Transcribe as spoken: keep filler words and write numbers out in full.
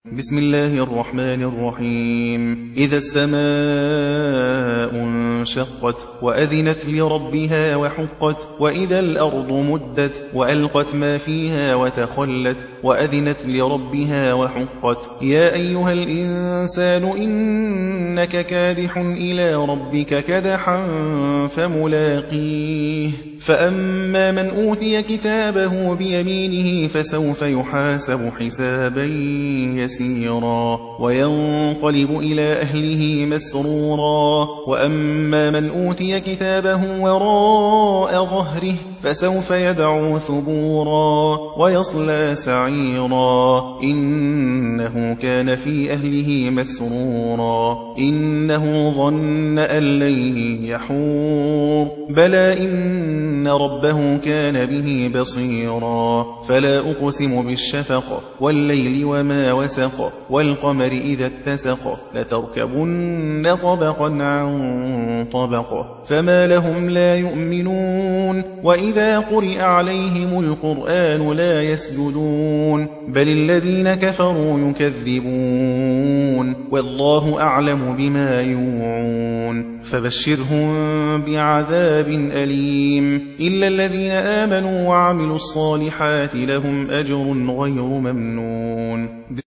بسم الله الرحمن الرحيم إذا السماء انشقت وأذنت لربها وحقت وإذا الأرض مدت وألقت ما فيها وتخلت وأذنت لربها وحقت يا أيها الإنسان إنك كادح إلى ربك كدحا فملاقيه فأما من أوتي كتابه بيمينه فسوف يحاسب حسابا يسيرا وينقلب إلى أهله مسرورا وأما من أوتي كتابه وراء ظهره فسوف يدعو ثبورا ويصلى سعيرا إنه كان في أهله مسرورا إنه ظن أن لن يحور بلى إن ربه كان به بصيرا فلا أقسم بالشفق والليل وما وسق والقمر إذا اتسق لتركبن طبقا عن طبق فما لهم لا يؤمنون وإذا قرئ عليهم القرآن لا يسجدون بل الذين كفروا يكذبون والله أعلم بما يوعون فبشرهم بعذاب أليم إلا الذين آمنوا وعملوا الصالحات لهم أجر غير ممنون.